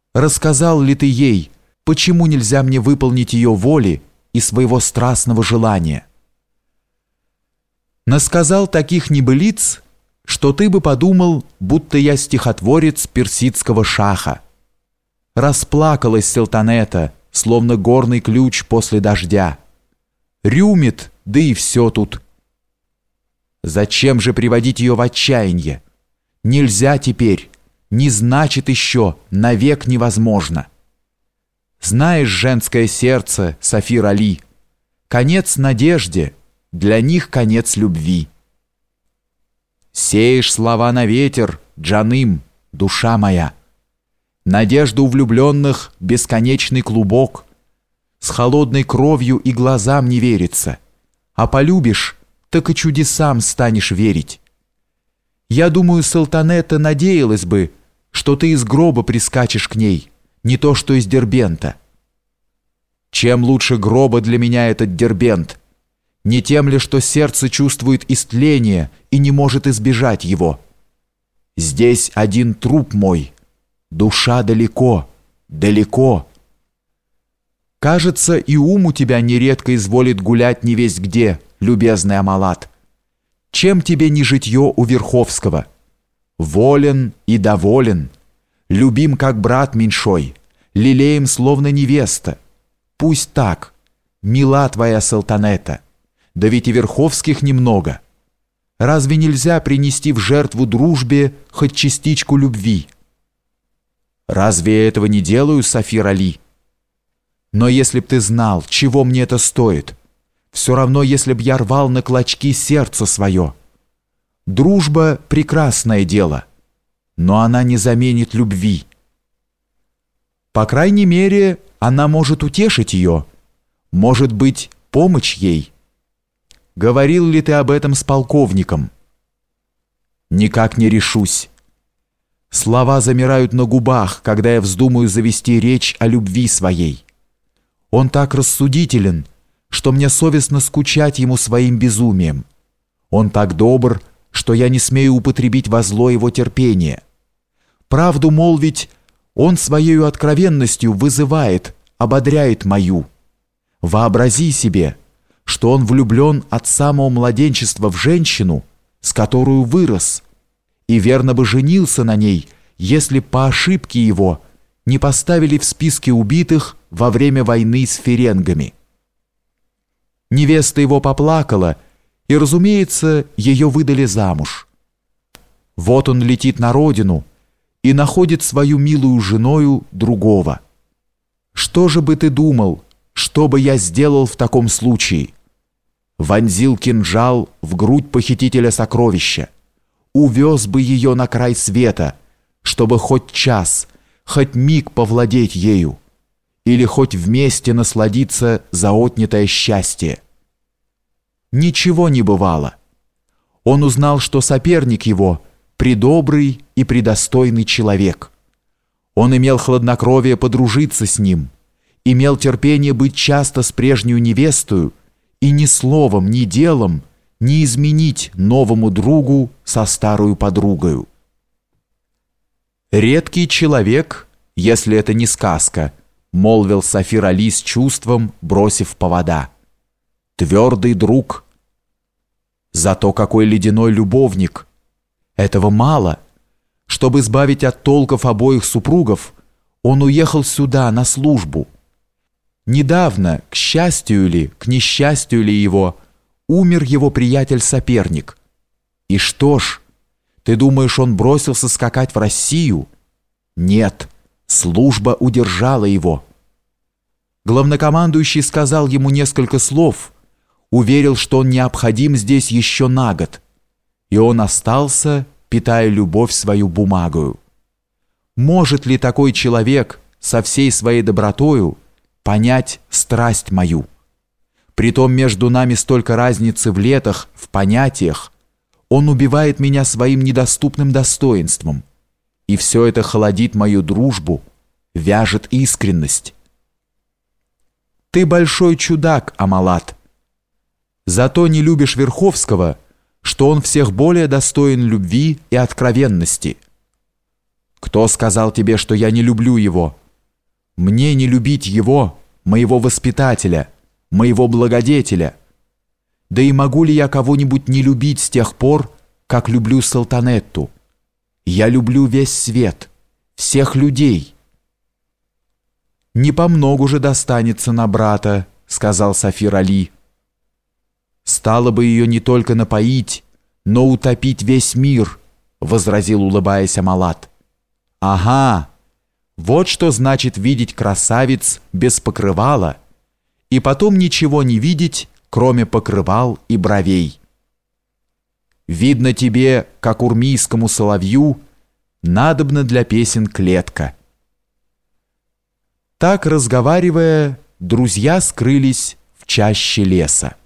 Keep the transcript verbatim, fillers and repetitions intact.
Рассказал ли ты ей, почему нельзя мне выполнить ее воли и своего страстного желания? Насказал таких небылиц, что ты бы подумал, будто я стихотворец персидского шаха. Расплакалась Султанета, словно горный ключ после дождя. Рюмит, да и все тут. Зачем же приводить ее в отчаяние? Нельзя теперь, не значит еще, навек невозможно. Знаешь женское сердце, Сафир Али, конец надежде, для них конец любви. Сеешь слова на ветер, Джаным, душа моя. Надежда у влюбленных — бесконечный клубок. С холодной кровью и глазам не верится, а полюбишь, так и чудесам станешь верить. Я думаю, Султанета надеялась бы, что ты из гроба прискачешь к ней, не то что из Дербента. Чем лучше гроба для меня этот Дербент? Не тем ли, что сердце чувствует истление и не может избежать его? Здесь один труп мой, душа далеко, далеко. Кажется, и ум у тебя нередко изволит гулять не весть где, любезный Амалат. Чем тебе не житье у Верховского? Волен и доволен, любим как брат меньшой, лелеем словно невеста. Пусть так, мила твоя Султанета, да ведь и Верховских немного. Разве нельзя принести в жертву дружбе хоть частичку любви? Разве я этого не делаю, Сафир Али? Но если б ты знал, чего мне это стоит, все равно, если б я рвал на клочки сердце свое. Дружба — прекрасное дело, но она не заменит любви. По крайней мере, она может утешить ее, может быть, помочь ей. Говорил ли ты об этом с полковником? Никак не решусь. Слова замирают на губах, когда я вздумаю завести речь о любви своей. Он так рассудителен, что мне совестно скучать ему своим безумием. Он так добр, что я не смею употребить во зло его терпение. Правду молвить, он своей откровенностью вызывает, ободряет мою. Вообрази себе, что он влюблен от самого младенчества в женщину, с которую вырос, и верно бы женился на ней, если по ошибке его не поставили в списке убитых во время войны с ференгами. Невеста его поплакала, и, разумеется, ее выдали замуж. Вот он летит на родину и находит свою милую женою другого. Что же бы ты думал, что бы я сделал в таком случае? Вонзил кинжал в грудь похитителя сокровища, увез бы ее на край света, чтобы хоть час, хоть миг повладеть ею, или хоть вместе насладиться за отнятое счастье. Ничего не бывало. Он узнал, что соперник его предобрый и предостойный человек. Он имел хладнокровие подружиться с ним, имел терпение быть часто с прежнюю невестою и ни словом, ни делом не изменить новому другу со старую подругою. «Редкий человек, если это не сказка», молвил Сафир Али с чувством, бросив повода. «Твердый друг. Зато какой ледяной любовник. Этого мало. Чтобы избавить от толков обоих супругов, он уехал сюда на службу. Недавно, к счастью ли, к несчастью ли его, умер его приятель-соперник. И что ж, ты думаешь, он бросился скакать в Россию? Нет, служба удержала его. Главнокомандующий сказал ему несколько слов, уверил, что он необходим здесь еще на год, и он остался, питая любовь свою бумагою. Может ли такой человек со всей своей добротою понять страсть мою? Притом между нами столько разницы в летах, в понятиях. Он убивает меня своим недоступным достоинством, и все это холодит мою дружбу, вяжет искренность. Ты большой чудак, Амалат. Зато не любишь Верховского, что он всех более достоин любви и откровенности. Кто сказал тебе, что я не люблю его? Мне не любить его, моего воспитателя, моего благодетеля. Да и могу ли я кого-нибудь не любить с тех пор, как люблю Салтанетту? Я люблю весь свет, всех людей». «Не помногу же достанется на брата», — сказал Сафир Али. «Стало бы ее не только напоить, но утопить весь мир», — возразил, улыбаясь, Амалат. «Ага, вот что значит видеть красавиц без покрывала, и потом ничего не видеть, кроме покрывал и бровей. Видно тебе, как урмийскому соловью, надобна для песен клетка». Так, разговаривая, друзья скрылись в чаще леса.